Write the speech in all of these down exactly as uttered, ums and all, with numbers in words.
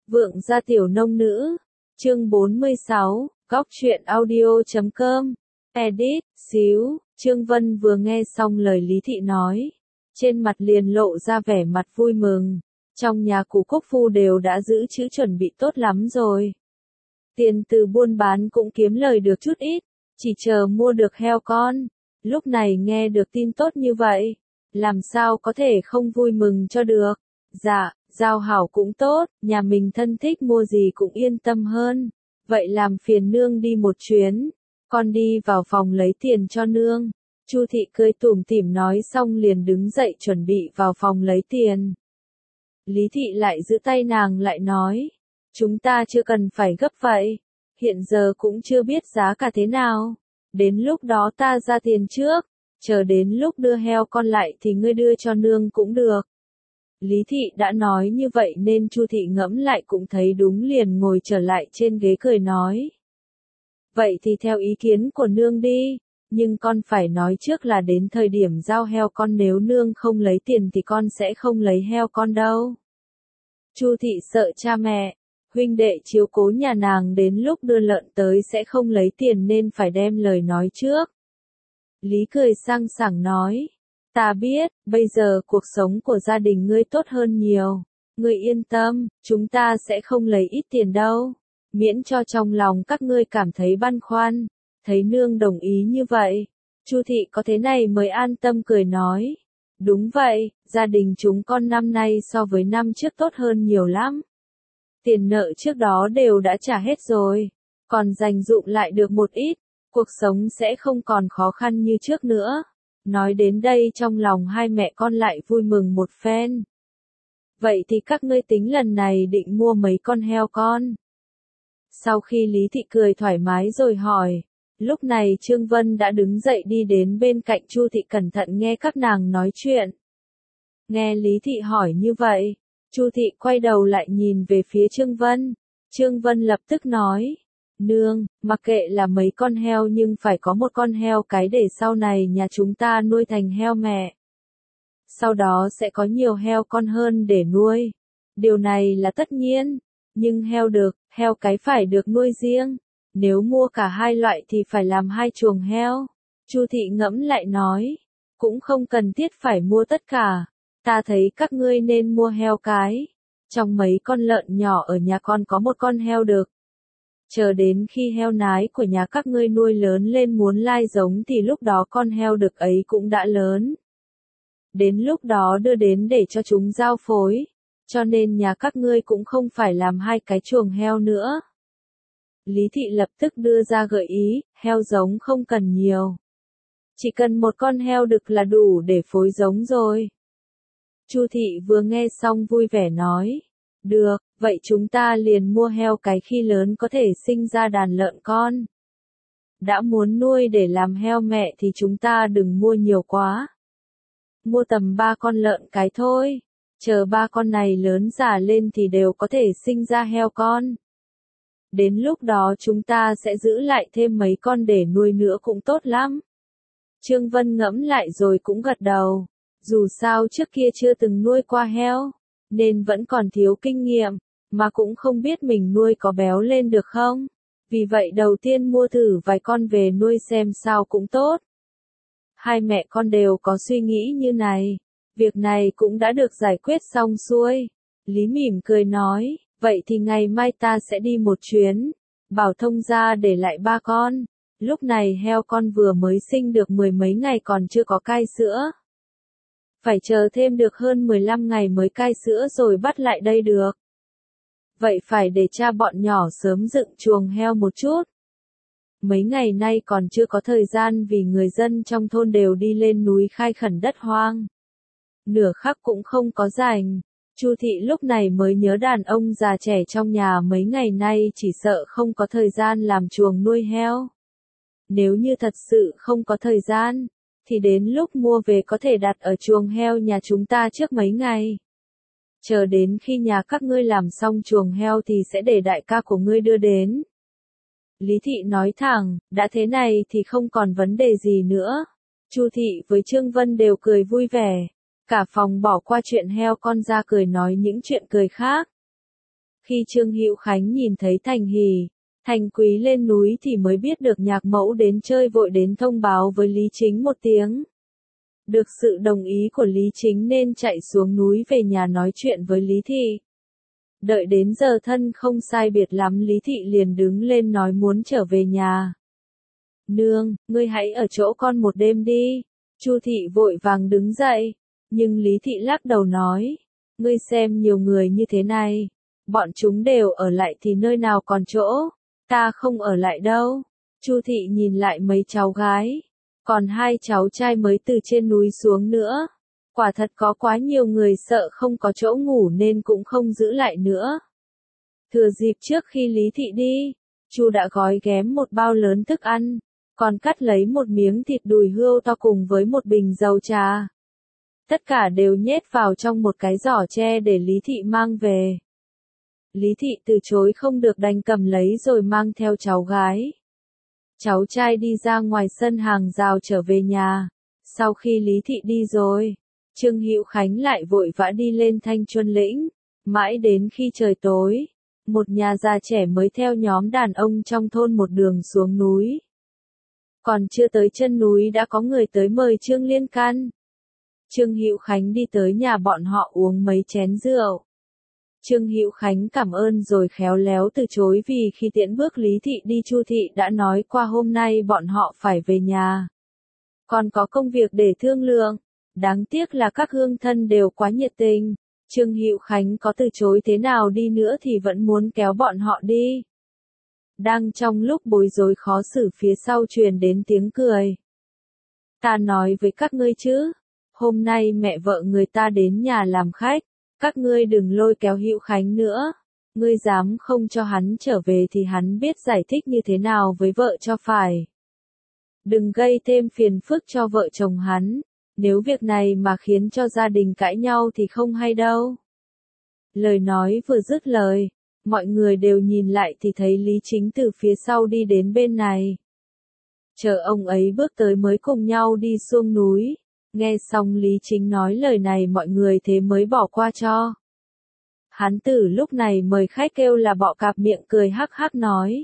Vượng gia tiểu nông nữ, chương bốn mươi sáu, góc truyện audio chấm com, edit, xíu, Trương Vân vừa nghe xong lời Lý Thị nói, trên mặt liền lộ ra vẻ mặt vui mừng, trong nhà của Quốc Phu đều đã giữ chữ chuẩn bị tốt lắm rồi. Tiền từ buôn bán cũng kiếm lời được chút ít, chỉ chờ mua được heo con, lúc này nghe được tin tốt như vậy, làm sao có thể không vui mừng cho được. Dạ, giao hảo cũng tốt, nhà mình thân thích mua gì cũng yên tâm hơn. Vậy làm phiền nương đi một chuyến, con đi vào phòng lấy tiền cho nương. Chu Thị cười tủm tỉm nói xong liền đứng dậy chuẩn bị vào phòng lấy tiền. Lý Thị lại giữ tay nàng lại nói, chúng ta chưa cần phải gấp vậy, hiện giờ cũng chưa biết giá cả thế nào, đến lúc đó ta ra tiền trước, chờ đến lúc đưa heo con lại thì ngươi đưa cho nương cũng được. Lý Thị đã nói như vậy nên Chu Thị ngẫm lại cũng thấy đúng liền ngồi trở lại trên ghế cười nói. Vậy thì theo ý kiến của nương đi, nhưng con phải nói trước là đến thời điểm giao heo con nếu nương không lấy tiền thì con sẽ không lấy heo con đâu. Chu Thị sợ cha mẹ, huynh đệ chiếu cố nhà nàng đến lúc đưa lợn tới sẽ không lấy tiền nên phải đem lời nói trước. Lý cười sang sảng nói. Ta biết, bây giờ cuộc sống của gia đình ngươi tốt hơn nhiều. Ngươi yên tâm, chúng ta sẽ không lấy ít tiền đâu. Miễn cho trong lòng các ngươi cảm thấy băn khoăn. Thấy nương đồng ý như vậy. Chu Thị có thế này mới an tâm cười nói. Đúng vậy, gia đình chúng con năm nay so với năm trước tốt hơn nhiều lắm. Tiền nợ trước đó đều đã trả hết rồi. Còn dành dụm lại được một ít. Cuộc sống sẽ không còn khó khăn như trước nữa. Nói đến đây trong lòng hai mẹ con lại vui mừng một phen. Vậy thì các ngươi tính lần này định mua mấy con heo con? Sau khi Lý Thị cười thoải mái rồi hỏi, lúc này Trương Vân đã đứng dậy đi đến bên cạnh Chu Thị cẩn thận nghe các nàng nói chuyện. Nghe Lý Thị hỏi như vậy, Chu Thị quay đầu lại nhìn về phía Trương Vân. Trương Vân lập tức nói. Nương, mặc kệ là mấy con heo nhưng phải có một con heo cái để sau này nhà chúng ta nuôi thành heo mẹ. Sau đó sẽ có nhiều heo con hơn để nuôi. Điều này là tất nhiên. Nhưng heo được, heo cái phải được nuôi riêng. Nếu mua cả hai loại thì phải làm hai chuồng heo. Chu Thị ngẫm lại nói. Cũng không cần thiết phải mua tất cả. Ta thấy các ngươi nên mua heo cái. Trong mấy con lợn nhỏ ở nhà con có một con heo được. Chờ đến khi heo nái của nhà các ngươi nuôi lớn lên muốn lai giống thì lúc đó con heo đực ấy cũng đã lớn. Đến lúc đó đưa đến để cho chúng giao phối, cho nên nhà các ngươi cũng không phải làm hai cái chuồng heo nữa. Lý Thị lập tức đưa ra gợi ý, heo giống không cần nhiều. Chỉ cần một con heo đực là đủ để phối giống rồi. Chu Thị vừa nghe xong vui vẻ nói. Được, vậy chúng ta liền mua heo cái khi lớn có thể sinh ra đàn lợn con. Đã muốn nuôi để làm heo mẹ thì chúng ta đừng mua nhiều quá. Mua tầm ba con lợn cái thôi. Chờ ba con này lớn già lên thì đều có thể sinh ra heo con. Đến lúc đó chúng ta sẽ giữ lại thêm mấy con để nuôi nữa cũng tốt lắm. Trương Vân ngẫm lại rồi cũng gật đầu. Dù sao trước kia chưa từng nuôi qua heo. Nên vẫn còn thiếu kinh nghiệm, mà cũng không biết mình nuôi có béo lên được không. Vì vậy đầu tiên mua thử vài con về nuôi xem sao cũng tốt. Hai mẹ con đều có suy nghĩ như này. Việc này cũng đã được giải quyết xong xuôi. Lý mỉm cười nói, vậy thì ngày mai ta sẽ đi một chuyến. Bảo thông gia để lại ba con. Lúc này heo con vừa mới sinh được mười mấy ngày còn chưa có cai sữa. Phải chờ thêm được hơn mười lăm ngày mới cai sữa rồi bắt lại đây được. Vậy phải để cha bọn nhỏ sớm dựng chuồng heo một chút. Mấy ngày nay còn chưa có thời gian vì người dân trong thôn đều đi lên núi khai khẩn đất hoang. Nửa khắc cũng không có rảnh. Chu Thị lúc này mới nhớ đàn ông già trẻ trong nhà mấy ngày nay chỉ sợ không có thời gian làm chuồng nuôi heo. Nếu như thật sự không có thời gian, thì đến lúc mua về có thể đặt ở chuồng heo nhà chúng ta trước mấy ngày. Chờ đến khi nhà các ngươi làm xong chuồng heo thì sẽ để đại ca của ngươi đưa đến. Lý Thị nói thẳng, đã thế này thì không còn vấn đề gì nữa. Chu Thị với Trương Vân đều cười vui vẻ. Cả phòng bỏ qua chuyện heo con ra cười nói những chuyện cười khác. Khi Trương Hữu Khánh nhìn thấy Thành Hỷ, Thành Quý lên núi thì mới biết được nhạc mẫu đến chơi, vội đến thông báo với Lý Chính một tiếng. Được sự đồng ý của Lý Chính nên chạy xuống núi về nhà nói chuyện với Lý Thị. Đợi đến giờ thân không sai biệt lắm, Lý Thị liền đứng lên nói muốn trở về nhà. Nương, ngươi hãy ở chỗ con một đêm đi. Chu Thị vội vàng đứng dậy, nhưng Lý Thị lắc đầu nói, ngươi xem nhiều người như thế này, bọn chúng đều ở lại thì nơi nào còn chỗ, ta không ở lại đâu. Chu Thị nhìn lại mấy cháu gái, còn hai cháu trai mới từ trên núi xuống nữa. Quả thật có quá nhiều người sợ không có chỗ ngủ nên cũng không giữ lại nữa. Thừa dịp trước khi Lý Thị đi, Chu đã gói ghém một bao lớn thức ăn, còn cắt lấy một miếng thịt đùi hươu to cùng với một bình dầu trà. Tất cả đều nhét vào trong một cái giỏ tre để Lý Thị mang về. Lý Thị từ chối không được đành cầm lấy rồi mang theo cháu gái. Cháu trai đi ra ngoài sân hàng rào trở về nhà. Sau khi Lý Thị đi rồi, Trương Hữu Khánh lại vội vã đi lên Thanh Chuân Lĩnh. Mãi đến khi trời tối, một nhà già trẻ mới theo nhóm đàn ông trong thôn một đường xuống núi. Còn chưa tới chân núi đã có người tới mời Trương Liên Căn. Trương Hữu Khánh đi tới nhà bọn họ uống mấy chén rượu. Trương Hữu Khánh cảm ơn rồi khéo léo từ chối vì khi tiễn bước Lý Thị đi, Chu Thị đã nói qua hôm nay bọn họ phải về nhà. Còn có công việc để thương lượng. Đáng tiếc là các hương thân đều quá nhiệt tình. Trương Hữu Khánh có từ chối thế nào đi nữa thì vẫn muốn kéo bọn họ đi. Đang trong lúc bối rối khó xử, phía sau truyền đến tiếng cười. Ta nói với các ngươi chứ, hôm nay mẹ vợ người ta đến nhà làm khách, các ngươi đừng lôi kéo Hữu Khánh nữa. Ngươi dám không cho hắn trở về thì hắn biết giải thích như thế nào với vợ cho phải. Đừng gây thêm phiền phức cho vợ chồng hắn, nếu việc này mà khiến cho gia đình cãi nhau thì không hay đâu. Lời nói vừa dứt lời, mọi người đều nhìn lại thì thấy Lý Chính từ phía sau đi đến bên này. Chờ ông ấy bước tới mới cùng nhau đi xuống núi. Nghe xong Lý Chính nói lời này mọi người thế mới bỏ qua cho. Hắn từ lúc này mời khách kêu là Bọ Cạp, miệng cười hắc hắc nói.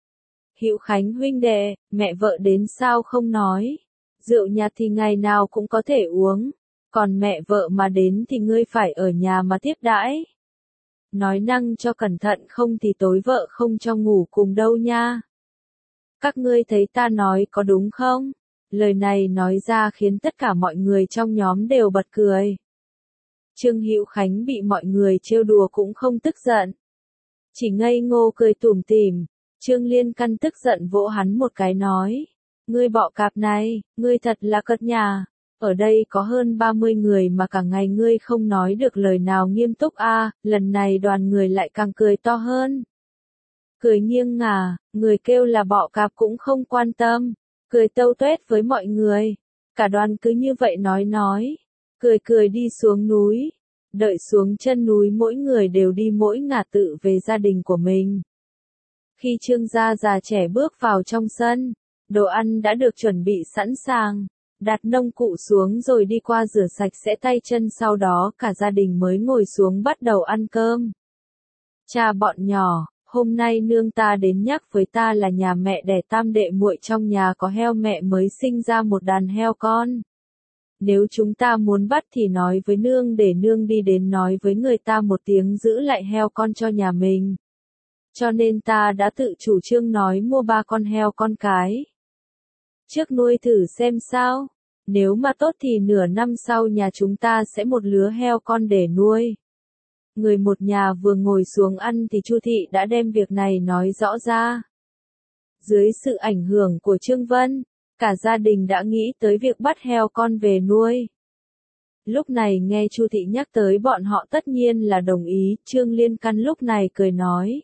Hữu Khánh huynh đệ, mẹ vợ đến sao không nói. Rượu nhạt thì ngày nào cũng có thể uống, còn mẹ vợ mà đến thì ngươi phải ở nhà mà tiếp đãi. Nói năng cho cẩn thận không thì tối vợ không cho ngủ cùng đâu nha. Các ngươi thấy ta nói có đúng không? Lời này nói ra khiến tất cả mọi người trong nhóm đều bật cười. Trương Hữu Khánh bị mọi người trêu đùa cũng không tức giận, chỉ ngây ngô cười tủm tỉm. Trương Liên Căn tức giận vỗ hắn một cái nói, ngươi Bọ Cạp này, ngươi thật là cật nhà, ở đây có hơn ba mươi người mà cả ngày ngươi không nói được lời nào nghiêm túc a. À, lần này đoàn người lại càng cười to hơn. Cười nghiêng ngả, người kêu là Bọ Cạp cũng không quan tâm, cười tâu tuét với mọi người. Cả đoàn cứ như vậy nói nói, cười cười đi xuống núi. Đợi xuống chân núi mỗi người đều đi mỗi ngả tự về gia đình của mình. Khi Trương gia già trẻ bước vào trong sân, đồ ăn đã được chuẩn bị sẵn sàng. Đặt nông cụ xuống rồi đi qua rửa sạch sẽ tay chân, sau đó cả gia đình mới ngồi xuống bắt đầu ăn cơm. Cha bọn nhỏ, hôm nay nương ta đến nhắc với ta là nhà mẹ đẻ tam đệ muội trong nhà có heo, mẹ mới sinh ra một đàn heo con. Nếu chúng ta muốn bắt thì nói với nương để nương đi đến nói với người ta một tiếng giữ lại heo con cho nhà mình. Cho nên ta đã tự chủ trương nói mua ba con heo con cái. Trước nuôi thử xem sao, nếu mà tốt thì nửa năm sau nhà chúng ta sẽ một lứa heo con để nuôi. Người một nhà vừa ngồi xuống ăn thì Chu Thị đã đem việc này nói rõ ra. Dưới sự ảnh hưởng của Trương Vân, cả gia đình đã nghĩ tới việc bắt heo con về nuôi. Lúc này nghe Chu Thị nhắc tới bọn họ tất nhiên là đồng ý. Trương Liên Căn lúc này cười nói.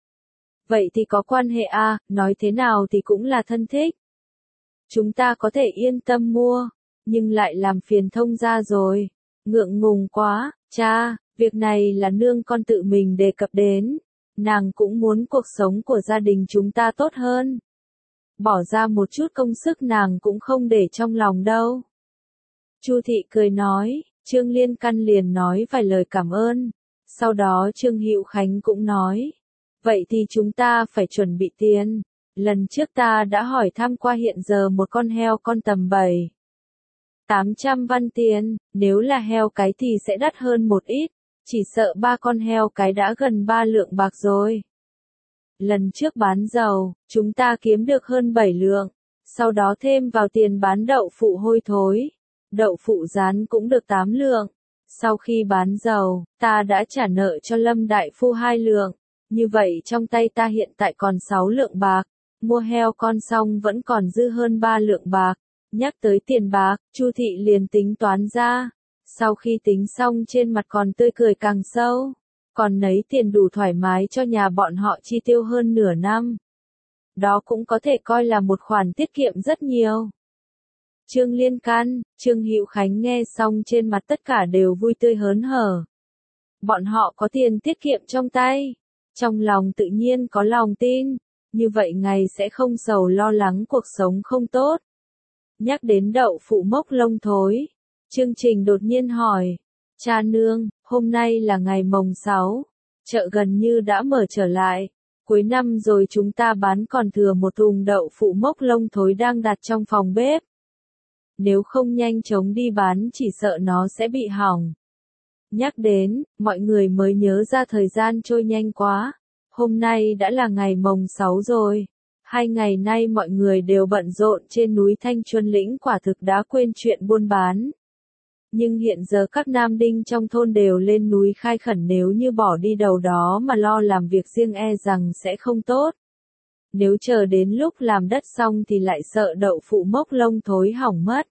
Vậy thì có quan hệ a, à, nói thế nào thì cũng là thân thích. Chúng ta có thể yên tâm mua, nhưng lại làm phiền thông gia rồi. Ngượng ngùng quá, cha, việc này là nương con tự mình đề cập đến. Nàng cũng muốn cuộc sống của gia đình chúng ta tốt hơn. Bỏ ra một chút công sức nàng cũng không để trong lòng đâu. Chu Thị cười nói, Trương Liên Căn liền nói vài lời cảm ơn. Sau đó Trương Hữu Khánh cũng nói, vậy thì chúng ta phải chuẩn bị tiền. Lần trước ta đã hỏi thăm qua, hiện giờ một con heo con tầm bảy tám trăm văn tiền, nếu là heo cái thì sẽ đắt hơn một ít, chỉ sợ ba con heo cái đã gần ba lượng bạc rồi. Lần trước bán dầu, chúng ta kiếm được hơn bảy lượng, sau đó thêm vào tiền bán đậu phụ hôi thối, đậu phụ rán cũng được tám lượng. Sau khi bán dầu, ta đã trả nợ cho Lâm đại phu hai lượng, như vậy trong tay ta hiện tại còn sáu lượng bạc, mua heo con xong vẫn còn dư hơn ba lượng bạc. Nhắc tới tiền bạc, Chu thị liền tính toán ra, sau khi tính xong trên mặt còn tươi cười càng sâu, còn nấy tiền đủ thoải mái cho nhà bọn họ chi tiêu hơn nửa năm. Đó cũng có thể coi là một khoản tiết kiệm rất nhiều. Trương Liên Căn, Trương Hữu Khánh nghe xong trên mặt tất cả đều vui tươi hớn hở. Bọn họ có tiền tiết kiệm trong tay, trong lòng tự nhiên có lòng tin, như vậy ngày sẽ không sầu lo lắng cuộc sống không tốt. Nhắc đến đậu phụ mốc lông thối, Chương Trình đột nhiên hỏi, cha nương, hôm nay là ngày mồng sáu, chợ gần như đã mở trở lại, cuối năm rồi chúng ta bán còn thừa một thùng đậu phụ mốc lông thối đang đặt trong phòng bếp. Nếu không nhanh chóng đi bán chỉ sợ nó sẽ bị hỏng. Nhắc đến, mọi người mới nhớ ra thời gian trôi nhanh quá, hôm nay đã là ngày mồng sáu rồi. Hai ngày nay mọi người đều bận rộn trên núi Thanh Chuân Lĩnh, quả thực đã quên chuyện buôn bán. Nhưng hiện giờ các nam đinh trong thôn đều lên núi khai khẩn, nếu như bỏ đi đầu đó mà lo làm việc riêng e rằng sẽ không tốt. Nếu chờ đến lúc làm đất xong thì lại sợ đậu phụ mốc lông thối hỏng mất.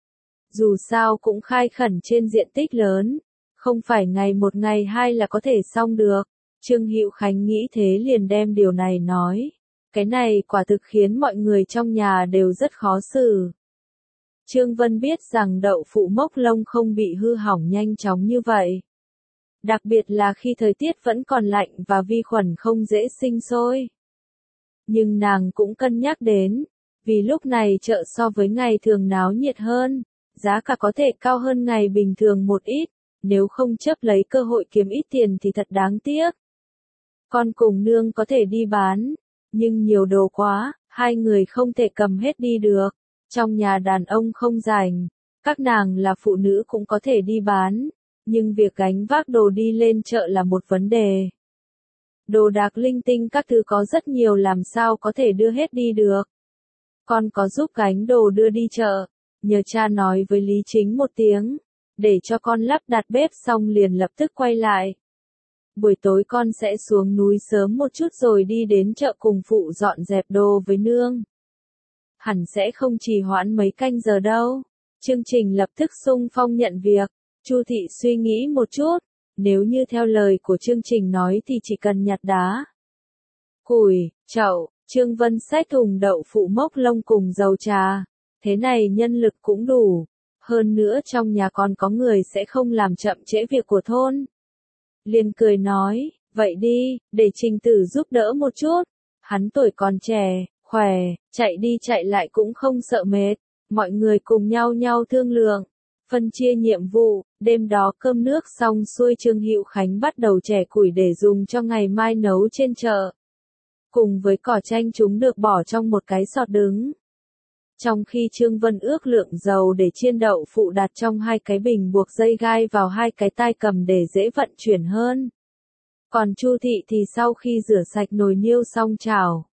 Dù sao cũng khai khẩn trên diện tích lớn, không phải ngày một ngày hai là có thể xong được. Trương Hữu Khánh nghĩ thế liền đem điều này nói. Cái này quả thực khiến mọi người trong nhà đều rất khó xử. Trương Vân biết rằng đậu phụ mốc lông không bị hư hỏng nhanh chóng như vậy. Đặc biệt là khi thời tiết vẫn còn lạnh và vi khuẩn không dễ sinh sôi. Nhưng nàng cũng cân nhắc đến, vì lúc này chợ so với ngày thường náo nhiệt hơn, giá cả có thể cao hơn ngày bình thường một ít, nếu không chấp lấy cơ hội kiếm ít tiền thì thật đáng tiếc. Con cùng nương có thể đi bán, nhưng nhiều đồ quá, hai người không thể cầm hết đi được. Trong nhà đàn ông không rảnh, các nàng là phụ nữ cũng có thể đi bán, nhưng việc gánh vác đồ đi lên chợ là một vấn đề. Đồ đạc linh tinh các thứ có rất nhiều, làm sao có thể đưa hết đi được. Con có giúp gánh đồ đưa đi chợ, nhờ cha nói với Lý Chính một tiếng, để cho con lắp đặt bếp xong liền lập tức quay lại. Buổi tối con sẽ xuống núi sớm một chút rồi đi đến chợ cùng phụ dọn dẹp đồ với nương. Hẳn sẽ không trì hoãn mấy canh giờ đâu. Chương Trình lập tức xung phong nhận việc. Chu thị suy nghĩ một chút, nếu như theo lời của Chương Trình nói thì chỉ cần nhặt đá, củi, chậu, Trương Vân xách thùng đậu phụ mốc lông cùng dầu trà. Thế này nhân lực cũng đủ. Hơn nữa trong nhà còn có người sẽ không làm chậm trễ việc của thôn. Liền cười nói, vậy đi, để Trình Tử giúp đỡ một chút. Hắn tuổi còn trẻ, khỏe, chạy đi chạy lại cũng không sợ mệt. Mọi người cùng nhau nhau thương lượng, phân chia nhiệm vụ. Đêm đó cơm nước xong xuôi, Trương Hữu Khánh bắt đầu chẻ củi để dùng cho ngày mai nấu trên chợ. Cùng với cỏ chanh chúng được bỏ trong một cái sọt đứng. Trong khi Trương Vân ước lượng dầu để chiên đậu phụ đặt trong hai cái bình buộc dây gai vào hai cái tai cầm để dễ vận chuyển hơn. Còn Chu thị thì sau khi rửa sạch nồi niêu xong chảo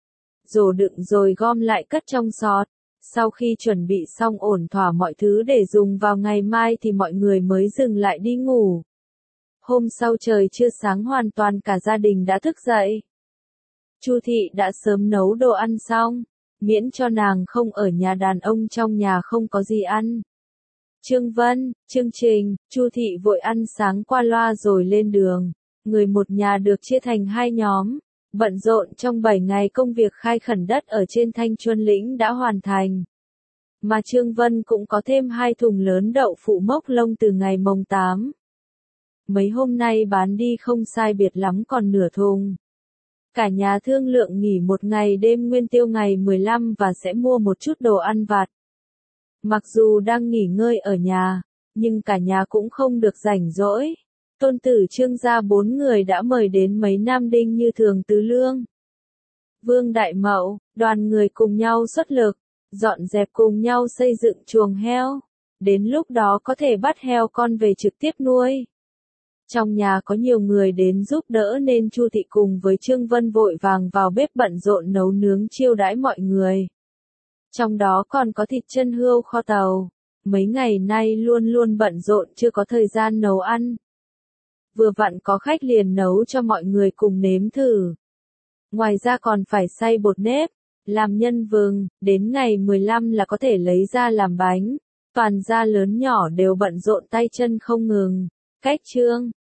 rổ đựng rồi gom lại cất trong sọt. Sau khi chuẩn bị xong ổn thỏa mọi thứ để dùng vào ngày mai thì mọi người mới dừng lại đi ngủ. Hôm sau trời chưa sáng hoàn toàn cả gia đình đã thức dậy. Chu thị đã sớm nấu đồ ăn xong, miễn cho nàng không ở nhà, đàn ông trong nhà không có gì ăn. Trương Vân, Chương Trình, Chu thị vội ăn sáng qua loa rồi lên đường. Người một nhà được chia thành hai nhóm, bận rộn trong bảy ngày. Công việc khai khẩn đất ở trên Thanh Chuân Lĩnh đã hoàn thành. Mà Trương Vân cũng có thêm hai thùng lớn đậu phụ mốc lông từ ngày mồng tám. Mấy hôm nay bán đi không sai biệt lắm còn nửa thùng. Cả nhà thương lượng nghỉ một ngày đêm nguyên tiêu ngày mười lăm và sẽ mua một chút đồ ăn vặt. Mặc dù đang nghỉ ngơi ở nhà, nhưng cả nhà cũng không được rảnh rỗi. Tôn tử Trương gia bốn người đã mời đến mấy nam đinh như Thường Tứ Lương, Vương Đại Mậu, đoàn người cùng nhau xuất lực, dọn dẹp cùng nhau xây dựng chuồng heo. Đến lúc đó có thể bắt heo con về trực tiếp nuôi. Trong nhà có nhiều người đến giúp đỡ nên Chu thị cùng với Trương Vân vội vàng vào bếp bận rộn nấu nướng chiêu đãi mọi người. Trong đó còn có thịt chân hươu kho tàu. Mấy ngày nay luôn luôn bận rộn chưa có thời gian nấu ăn. Vừa vặn có khách liền nấu cho mọi người cùng nếm thử. Ngoài ra còn phải xay bột nếp, làm nhân vừng, đến ngày mười lăm là có thể lấy ra làm bánh. Toàn gia lớn nhỏ đều bận rộn tay chân không ngừng. Cách Trương